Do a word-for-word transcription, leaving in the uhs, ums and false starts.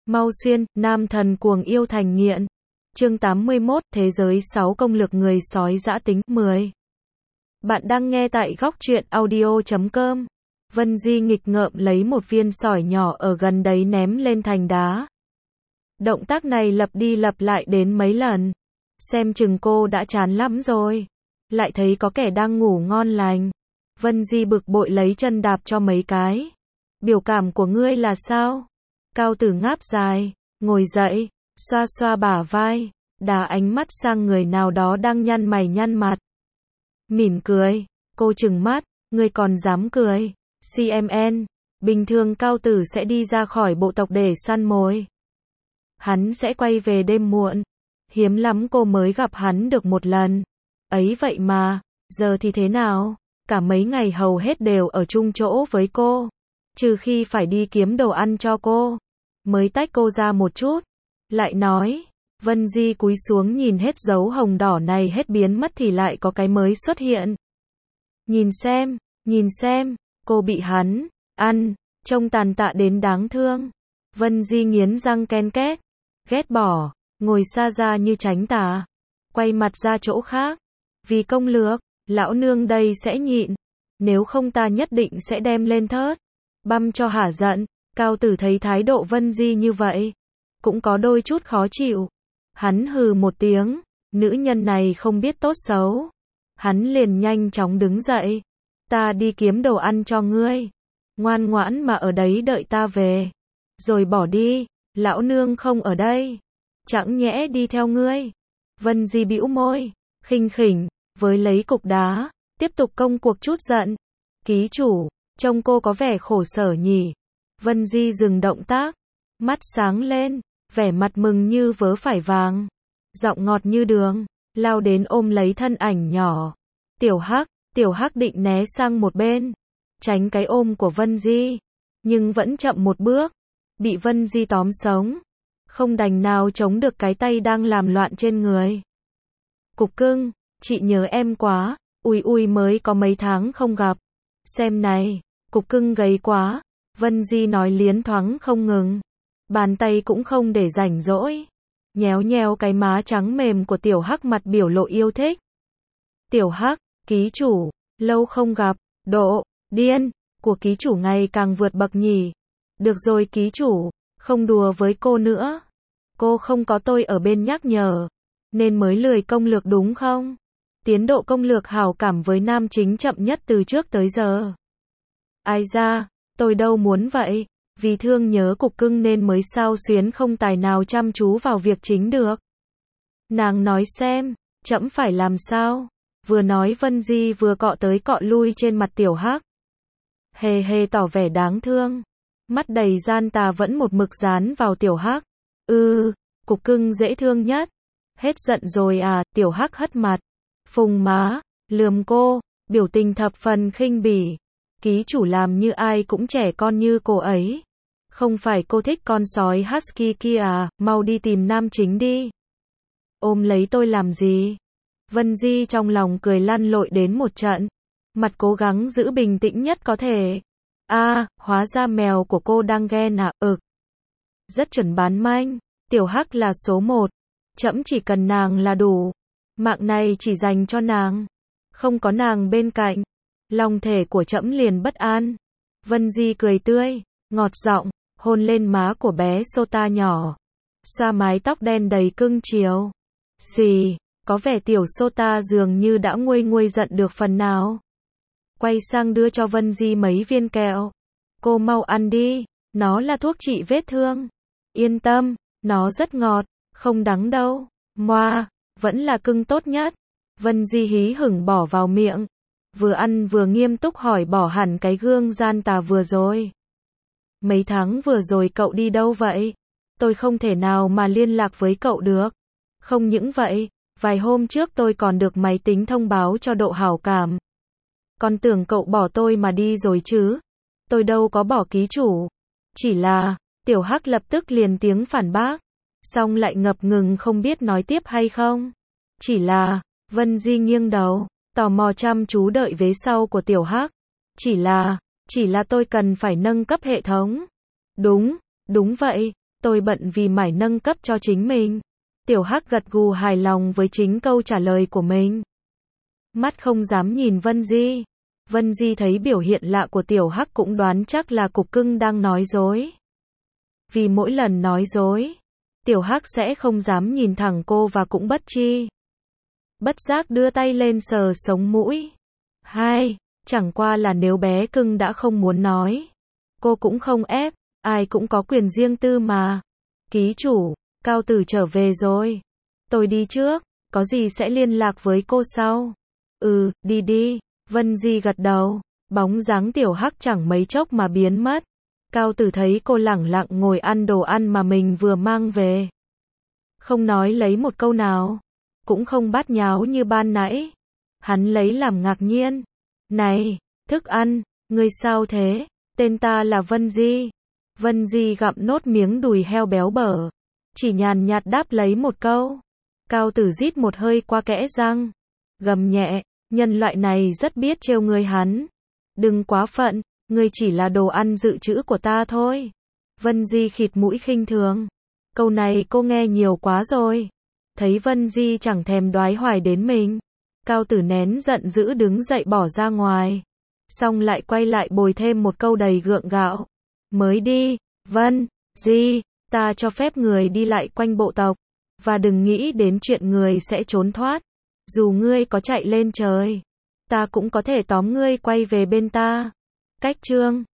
Mau xuyên, nam thần cuồng yêu thành nghiện. Chương tám mươi mốt, Thế giới sáu công lược người sói dã tính. mười. Bạn đang nghe tại góc truyện audio chấm com. Vân Di nghịch ngợm lấy một viên sỏi nhỏ ở gần đấy ném lên thành đá. Động tác này lặp đi lặp lại đến mấy lần. Xem chừng cô đã chán lắm rồi. Lại thấy có kẻ đang ngủ ngon lành. Vân Di bực bội lấy chân đạp cho mấy cái. Biểu cảm của ngươi là sao? Cao Tử ngáp dài, ngồi dậy, xoa xoa bả vai, đá ánh mắt sang người nào đó đang nhăn mày nhăn mặt. Mỉm cười, cô trừng mắt, ngươi còn dám cười? xê em en, bình thường Cao Tử sẽ đi ra khỏi bộ tộc để săn mồi. Hắn sẽ quay về đêm muộn, hiếm lắm cô mới gặp hắn được một lần. Ấy vậy mà, giờ thì thế nào? Cả mấy ngày hầu hết đều ở chung chỗ với cô. Trừ khi phải đi kiếm đồ ăn cho cô, mới tách cô ra một chút. Lại nói, Vân Di cúi xuống nhìn hết dấu hồng đỏ này hết biến mất thì lại có cái mới xuất hiện. Nhìn xem, nhìn xem, cô bị hắn ăn, trông tàn tạ đến đáng thương. Vân Di nghiến răng ken két, ghét bỏ, ngồi xa ra như tránh tà, quay mặt ra chỗ khác. Vì công lược, lão nương đây sẽ nhịn, nếu không ta nhất định sẽ đem lên thớt, băm cho hả giận. Cao Tử thấy thái độ Vân Di như vậy, cũng có đôi chút khó chịu. Hắn hừ một tiếng, nữ nhân này không biết tốt xấu. Hắn liền nhanh chóng đứng dậy, ta đi kiếm đồ ăn cho ngươi, ngoan ngoãn mà ở đấy đợi ta về, rồi bỏ đi, lão nương không ở đây, chẳng nhẽ đi theo ngươi. Vân Di bĩu môi, khinh khỉnh, với lấy cục đá, tiếp tục công cuộc chút giận. Ký chủ, trông cô có vẻ khổ sở nhỉ? Vân Di dừng động tác, mắt sáng lên, vẻ mặt mừng như vớ phải vàng, giọng ngọt như đường, lao đến ôm lấy thân ảnh nhỏ. Tiểu Hắc, Tiểu Hắc định né sang một bên, tránh cái ôm của Vân Di, nhưng vẫn chậm một bước, bị Vân Di tóm sống, không đành nào chống được cái tay đang làm loạn trên người. Cục cưng, chị nhớ em quá, ui ui mới có mấy tháng không gặp. Xem này, cục cưng gầy quá. Vân Di nói liến thoáng không ngừng, bàn tay cũng không để rảnh rỗi, nhéo nhéo cái má trắng mềm của Tiểu Hắc, mặt biểu lộ yêu thích. Tiểu Hắc, ký chủ, lâu không gặp, độ điên của ký chủ ngày càng vượt bậc nhỉ. Được rồi ký chủ, không đùa với cô nữa. Cô không có tôi ở bên nhắc nhở, nên mới lười công lược đúng không? Tiến độ công lược hảo cảm với nam chính chậm nhất từ trước tới giờ. Ai ra, tôi đâu muốn vậy, vì thương nhớ cục cưng nên mới sao xuyến không tài nào chăm chú vào việc chính được. Nàng nói xem, trẫm phải làm sao? Vừa nói Vân Di vừa cọ tới cọ lui trên mặt Tiểu Hắc. Hề hề tỏ vẻ đáng thương, mắt đầy gian tà vẫn một mực dán vào Tiểu Hắc. Ừ, cục cưng dễ thương nhất. Hết giận rồi à? Tiểu Hắc hất mặt, phùng má, lườm cô, biểu tình thập phần khinh bỉ. Ký chủ làm như ai cũng trẻ con như cô ấy. Không phải cô thích con sói husky kia à? Mau đi tìm nam chính đi. Ôm lấy tôi làm gì? Vân Di trong lòng cười lăn lội đến một trận, mặt cố gắng giữ bình tĩnh nhất có thể. A, à, hóa ra mèo của cô đang ghen à? Ực. Rất chuẩn bán manh, Tiểu Hắc là số một. Trẫm chỉ cần nàng là đủ. Mạng này chỉ dành cho nàng. Không có nàng bên cạnh, lòng thể của trẫm liền bất an. Vân Di cười tươi, ngọt giọng, hôn lên má của bé Sota nhỏ, xoa mái tóc đen đầy cưng chiều. Xì, có vẻ tiểu Sota dường như đã nguôi nguôi giận được phần nào. Quay sang đưa cho Vân Di mấy viên kẹo. Cô mau ăn đi, nó là thuốc trị vết thương. Yên tâm, nó rất ngọt, không đắng đâu. Moa, vẫn là cưng tốt nhất. Vân Di hí hửng bỏ vào miệng, vừa ăn vừa nghiêm túc hỏi bỏ hẳn cái gương gian tà vừa rồi. Mấy tháng vừa rồi cậu đi đâu vậy? Tôi không thể nào mà liên lạc với cậu được. Không những vậy, vài hôm trước tôi còn được máy tính thông báo cho độ hảo cảm. Còn tưởng cậu bỏ tôi mà đi rồi chứ. Tôi đâu có bỏ ký chủ. Chỉ là, Tiểu Hắc lập tức liền tiếng phản bác, xong lại ngập ngừng không biết nói tiếp hay không. Chỉ là, Vân Di nghiêng đầu, tò mò chăm chú đợi vế sau của Tiểu Hắc. Chỉ là, chỉ là tôi cần phải nâng cấp hệ thống. Đúng, đúng vậy, Tôi bận vì mải nâng cấp cho chính mình. Tiểu Hắc gật gù hài lòng với chính câu trả lời của mình. Mắt không dám nhìn Vân Di. Vân Di thấy biểu hiện lạ của Tiểu Hắc cũng đoán chắc là cục cưng đang nói dối. Vì mỗi lần nói dối, Tiểu Hắc sẽ không dám nhìn thẳng cô và cũng bất chi bất giác đưa tay lên sờ sống mũi. Hai, chẳng qua là nếu bé cưng đã không muốn nói, cô cũng không ép, ai cũng có quyền riêng tư mà. Ký chủ, Cao Tử trở về rồi. Tôi đi trước, có gì sẽ liên lạc với cô sau. Ừ, đi đi. Vân Di gật đầu, bóng dáng Tiểu Hắc chẳng mấy chốc mà biến mất. Cao Tử thấy cô lẳng lặng ngồi ăn đồ ăn mà mình vừa mang về. Không nói lấy một câu nào, cũng không bát nháo như ban nãy. Hắn lấy làm ngạc nhiên. Này, thức ăn, ngươi sao thế? Tên ta là Vân Di. Vân Di gặm nốt miếng đùi heo béo bở, chỉ nhàn nhạt đáp lấy một câu. Cao Tử rít một hơi qua kẽ răng, gầm nhẹ, nhân loại này rất biết trêu ngươi hắn. Đừng quá phận, ngươi chỉ là đồ ăn dự trữ của ta thôi. Vân Di khịt mũi khinh thường. Câu này cô nghe nhiều quá rồi. Thấy Vân Di chẳng thèm đoái hoài đến mình, Cao Tử nén giận dữ đứng dậy bỏ ra ngoài. Xong lại quay lại bồi thêm một câu đầy gượng gạo. Mới đi, Vân Di, ta cho phép người đi lại quanh bộ tộc. Và đừng nghĩ đến chuyện người sẽ trốn thoát. Dù ngươi có chạy lên trời, ta cũng có thể tóm ngươi quay về bên ta. Cách chương